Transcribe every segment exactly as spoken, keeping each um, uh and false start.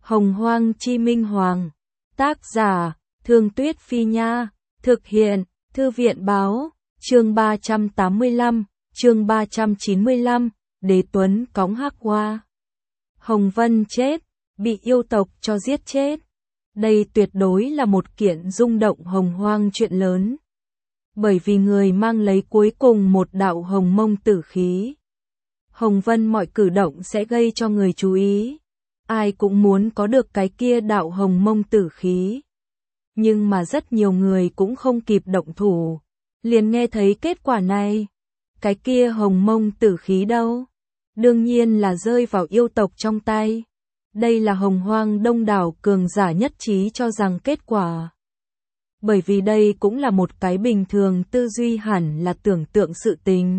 Hồng Hoang Chi Minh Hoàng. Tác giả, Thương Tuyết Phi Nha. Thực hiện, Thư viện Báo. Chương ba trăm tám mươi lăm, chương ba trăm chín mươi lăm, Đế Tuấn cõng hắc hoa. Hồng Vân chết, bị yêu tộc cho giết chết. Đây tuyệt đối là một kiện rung động hồng hoang chuyện lớn. Bởi vì người mang lấy cuối cùng một đạo hồng mông tử khí. Hồng Vân mọi cử động sẽ gây cho người chú ý. Ai cũng muốn có được cái kia đạo hồng mông tử khí. Nhưng mà rất nhiều người cũng không kịp động thủ. Liền nghe thấy kết quả này. Cái kia hồng mông tử khí đâu? Đương nhiên là rơi vào yêu tộc trong tay. Đây là hồng hoang đông đảo cường giả nhất trí cho rằng kết quả. Bởi vì đây cũng là một cái bình thường tư duy hẳn là tưởng tượng sự tình.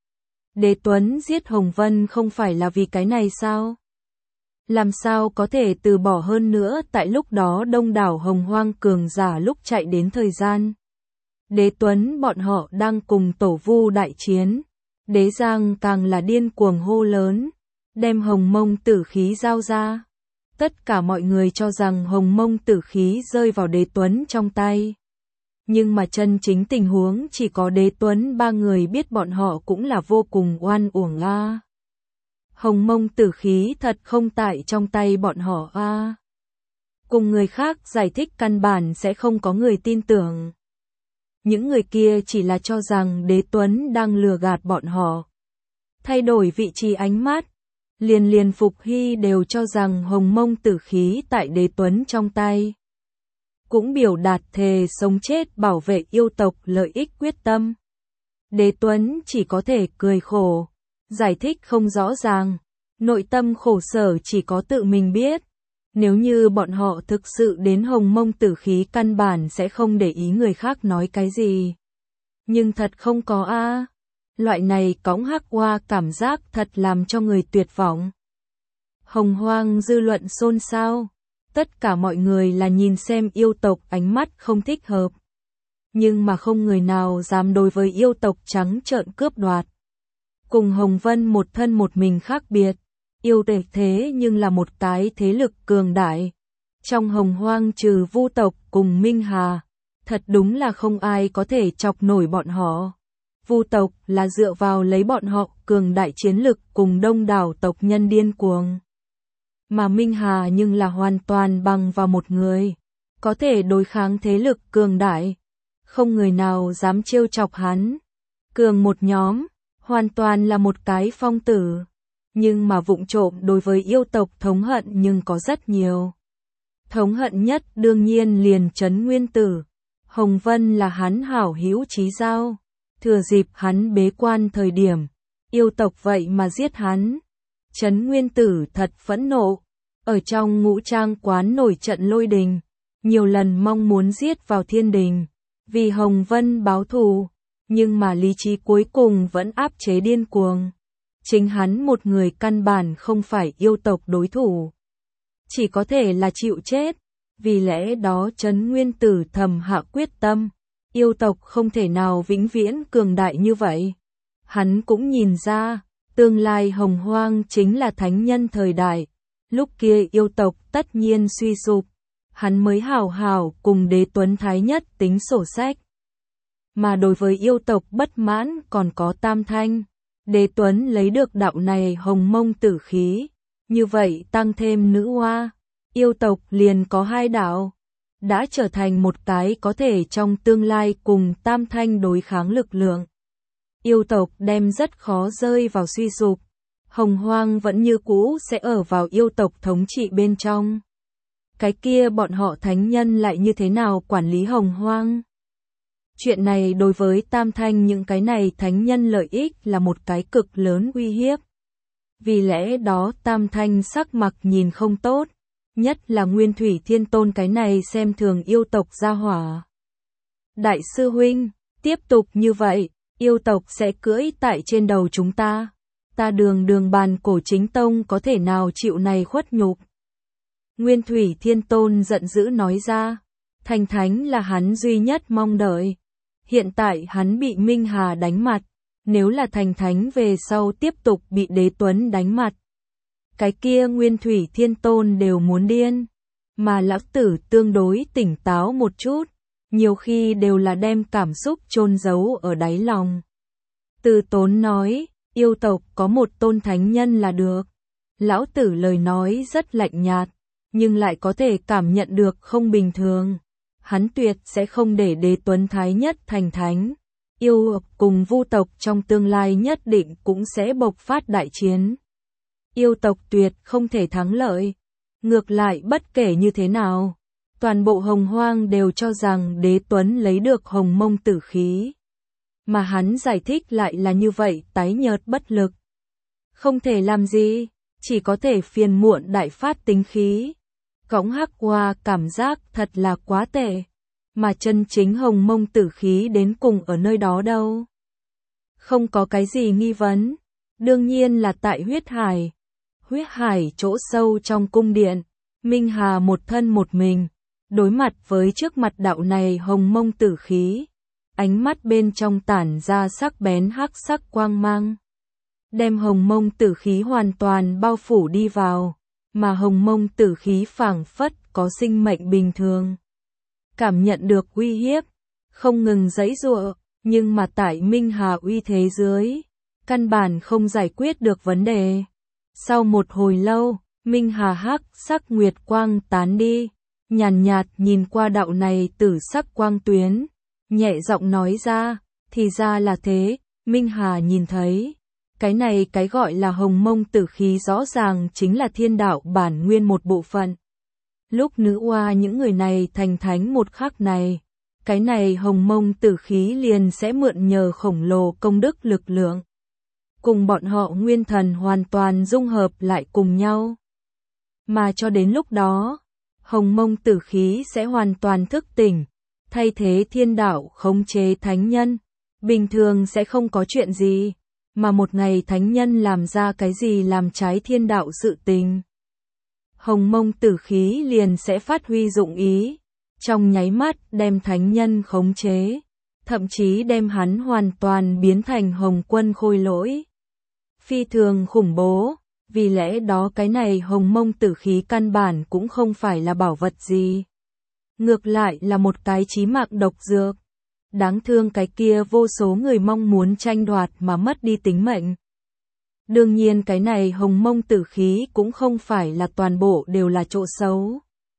Đế Tuấn giết Hồng Vân không phải là vì cái này sao? Làm sao có thể từ bỏ hơn nữa tại lúc đó đông đảo hồng hoang cường giả lúc chạy đến thời gian. Đế Tuấn bọn họ đang cùng tổ vu đại chiến. Đế Giang càng là điên cuồng hô lớn. Đem hồng mông tử khí giao ra. Tất cả mọi người cho rằng hồng mông tử khí rơi vào Đế Tuấn trong tay. Nhưng mà chân chính tình huống chỉ có Đế Tuấn ba người biết, bọn họ cũng là vô cùng oan uổng a. Hồng mông tử khí thật không tại trong tay bọn họ a. Cùng người khác giải thích căn bản sẽ không có người tin tưởng. Những người kia chỉ là cho rằng Đế Tuấn đang lừa gạt bọn họ. Thay đổi vị trí ánh mắt. Liền liền Phục Hy đều cho rằng hồng mông tử khí tại Đế Tuấn trong tay. Cũng biểu đạt thề sống chết bảo vệ yêu tộc lợi ích quyết tâm. Đế Tuấn chỉ có thể cười khổ, giải thích không rõ ràng, nội tâm khổ sở chỉ có tự mình biết. Nếu như bọn họ thực sự đến hồng mông tử khí căn bản sẽ không để ý người khác nói cái gì. Nhưng thật không có a. Loại này cõng hắc hoa cảm giác thật làm cho người tuyệt vọng. Hồng hoang dư luận xôn xao. Tất cả mọi người là nhìn xem yêu tộc ánh mắt không thích hợp. Nhưng mà không người nào dám đối với yêu tộc trắng trợn cướp đoạt. Cùng Hồng Vân một thân một mình khác biệt. Yêu tộc thế nhưng là một cái thế lực cường đại. Trong hồng hoang trừ Vu tộc cùng Minh Hà. Thật đúng là không ai có thể chọc nổi bọn họ. Vu tộc là dựa vào lấy bọn họ cường đại chiến lực cùng đông đảo tộc nhân điên cuồng. Mà Minh Hà nhưng là hoàn toàn bằng vào một người. Có thể đối kháng thế lực cường đại. Không người nào dám trêu chọc hắn. Cường một nhóm, hoàn toàn là một cái phong tử. Nhưng mà vụng trộm đối với yêu tộc thống hận nhưng có rất nhiều. Thống hận nhất đương nhiên liền Trấn Nguyên Tử. Hồng Vân là hắn hảo hữu chí giao. Thừa dịp hắn bế quan thời điểm, yêu tộc vậy mà giết hắn. Trấn Nguyên Tử thật phẫn nộ. Ở trong ngũ trang quán nổi trận lôi đình. Nhiều lần mong muốn giết vào thiên đình. Vì Hồng Vân báo thù. Nhưng mà lý trí cuối cùng vẫn áp chế điên cuồng. Chính hắn một người căn bản không phải yêu tộc đối thủ. Chỉ có thể là chịu chết. Vì lẽ đó Trấn Nguyên Tử thầm hạ quyết tâm. Yêu tộc không thể nào vĩnh viễn cường đại như vậy. Hắn cũng nhìn ra. Tương lai hồng hoang chính là thánh nhân thời đại. Lúc kia yêu tộc tất nhiên suy sụp. Hắn mới hào hào cùng Đế Tuấn Thái Nhất tính sổ sách. Mà đối với yêu tộc bất mãn còn có Tam Thanh. Đế Tuấn lấy được đạo này hồng mông tử khí. Như vậy tăng thêm nữ hoa. Yêu tộc liền có hai đạo. Đã trở thành một cái có thể trong tương lai cùng Tam Thanh đối kháng lực lượng. Yêu tộc đem rất khó rơi vào suy sụp. Hồng hoang vẫn như cũ sẽ ở vào yêu tộc thống trị bên trong. Cái kia bọn họ thánh nhân lại như thế nào quản lý hồng hoang? Chuyện này đối với Tam Thanh những cái này thánh nhân lợi ích là một cái cực lớn uy hiếp. Vì lẽ đó Tam Thanh sắc mặt nhìn không tốt. Nhất là Nguyên Thủy Thiên Tôn cái này xem thường yêu tộc gia hỏa. Đại sư huynh, tiếp tục như vậy, yêu tộc sẽ cưỡi tại trên đầu chúng ta. Ta đường đường bàn cổ chính tông có thể nào chịu này khuất nhục. Nguyên Thủy Thiên Tôn giận dữ nói ra. Thành thánh là hắn duy nhất mong đợi. Hiện tại hắn bị Minh Hà đánh mặt. Nếu là thành thánh về sau tiếp tục bị Đế Tuấn đánh mặt. cái kia Nguyên Thủy Thiên Tôn đều muốn điên. Mà lão tử tương đối tỉnh táo một chút, nhiều khi đều là đem cảm xúc chôn giấu ở đáy lòng. Từ Tốn nói, yêu tộc có một tôn thánh nhân là được. Lão tử lời nói rất lạnh nhạt, nhưng lại có thể cảm nhận được không bình thường. Hắn tuyệt sẽ không để Đế Tuấn Thái nhất thành thánh. Yêu tộc cùng vu tộc trong tương lai nhất định cũng sẽ bộc phát đại chiến. Yêu tộc tuyệt không thể thắng lợi. Ngược lại bất kể như thế nào, toàn bộ Hồng Hoang đều cho rằng Đế Tuấn lấy được Hồng Mông tử khí. Mà hắn giải thích lại là như vậy, tái nhợt bất lực. Không thể làm gì, chỉ có thể phiền muộn đại phát tính khí. Cõng hắc hoa cảm giác thật là quá tệ. Mà chân chính Hồng Mông tử khí đến cùng ở nơi đó đâu? Không có cái gì nghi vấn. Đương nhiên là tại huyết hải. Huyết hải chỗ sâu trong cung điện, Minh Hà một thân một mình, đối mặt với trước mặt đạo này Hồng Mông tử khí, ánh mắt bên trong tản ra sắc bén hắc sắc quang mang, đem Hồng Mông tử khí hoàn toàn bao phủ đi vào, mà Hồng Mông tử khí phảng phất có sinh mệnh bình thường, cảm nhận được uy hiếp, không ngừng giãy giụa, nhưng mà tại Minh Hà uy thế dưới, căn bản không giải quyết được vấn đề. Sau một hồi lâu, Minh Hà hắc sắc nguyệt quang tán đi, nhàn nhạt nhìn qua đạo này tử sắc quang tuyến, nhẹ giọng nói ra, thì ra là thế. Minh Hà nhìn thấy, cái này cái gọi là Hồng Mông tử khí rõ ràng chính là thiên đạo bản nguyên một bộ phận. Lúc nữ oa những người này thành thánh một khắc này, cái này Hồng Mông tử khí liền sẽ mượn nhờ khổng lồ công đức lực lượng, cùng bọn họ nguyên thần hoàn toàn dung hợp lại cùng nhau. Mà cho đến lúc đó, Hồng Mông tử khí sẽ hoàn toàn thức tỉnh, thay thế thiên đạo khống chế thánh nhân. Bình thường sẽ không có chuyện gì, mà một ngày thánh nhân làm ra cái gì làm trái thiên đạo sự tình, Hồng Mông tử khí liền sẽ phát huy dụng ý, trong nháy mắt đem thánh nhân khống chế, thậm chí đem hắn hoàn toàn biến thành Hồng Quân khôi lỗi. Phi thường khủng bố, vì lẽ đó cái này Hồng Mông tử khí căn bản cũng không phải là bảo vật gì. Ngược lại là một cái chí mạng độc dược. Đáng thương cái kia vô số người mong muốn tranh đoạt mà mất đi tính mệnh. Đương nhiên cái này Hồng Mông tử khí cũng không phải là toàn bộ đều là chỗ xấu.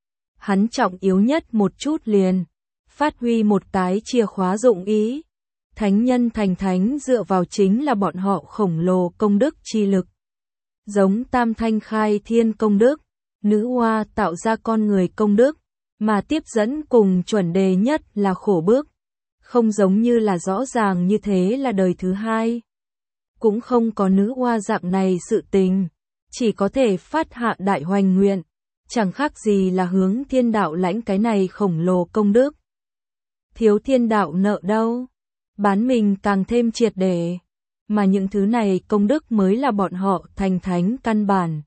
Hắn trọng yếu nhất một chút liền, phát huy một cái chìa khóa dụng ý. Thánh nhân thành thánh dựa vào chính là bọn họ khổng lồ công đức chi lực. Giống Tam Thanh khai thiên công đức, nữ hoa tạo ra con người công đức, mà tiếp dẫn cùng chuẩn đề nhất là khổ bước. Không giống như là rõ ràng như thế là đời thứ hai. Cũng không có nữ hoa dạng này sự tình, chỉ có thể phát hạ đại hoành nguyện, chẳng khác gì là hướng thiên đạo lãnh cái này khổng lồ công đức. Thiếu thiên đạo nợ đâu, bán mình càng thêm triệt để, mà những thứ này công đức mới là bọn họ thành thánh căn bản.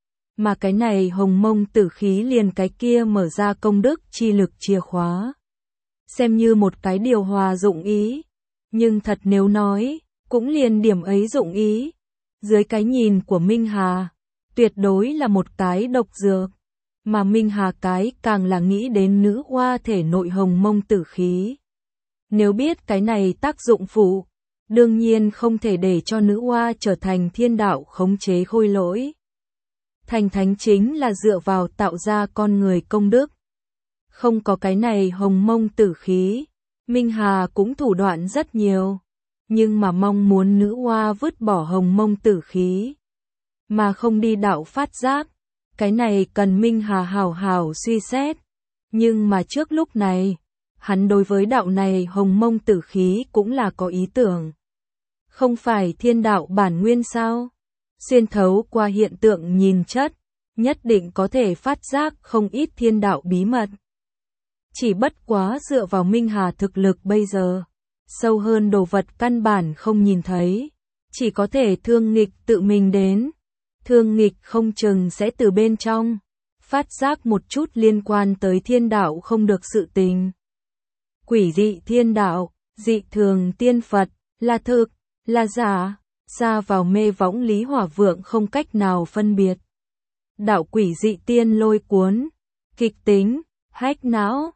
Mà cái này Hồng Mông tử khí liền cái kia mở ra công đức chi lực chìa khóa. Xem như một cái điều hòa dụng ý, nhưng thật nếu nói, cũng liền điểm ấy dụng ý. Dưới cái nhìn của Minh Hà, tuyệt đối là một cái độc dược, mà Minh Hà cái càng là nghĩ đến nữ hoa thể nội Hồng Mông tử khí. Nếu biết cái này tác dụng phụ, đương nhiên không thể để cho nữ hoa trở thành thiên đạo khống chế khôi lỗi. Thành thánh chính là dựa vào tạo ra con người công đức. Không có cái này Hồng Mông tử khí, Minh Hà cũng thủ đoạn rất nhiều, nhưng mà mong muốn nữ hoa vứt bỏ Hồng Mông tử khí, mà không đi đạo phát giác, cái này cần Minh Hà hào hào suy xét. Nhưng mà trước lúc này, hắn đối với đạo này Hồng Mông tử khí cũng là có ý tưởng. Không phải thiên đạo bản nguyên sao? Xuyên thấu qua hiện tượng nhìn chất, nhất định có thể phát giác không ít thiên đạo bí mật. Chỉ bất quá dựa vào Minh Hà thực lực bây giờ, sâu hơn đồ vật căn bản không nhìn thấy, chỉ có thể thương nghịch tự mình đến. Thương nghịch không chừng sẽ từ bên trong, phát giác một chút liên quan tới thiên đạo không được sự tình. Quỷ dị thiên đạo, dị thường tiên Phật, là thực, là giả, ra vào mê võng Lý Hỏa Vượng không cách nào phân biệt. đạo quỷ dị tiên lôi cuốn, kịch tính, hack não,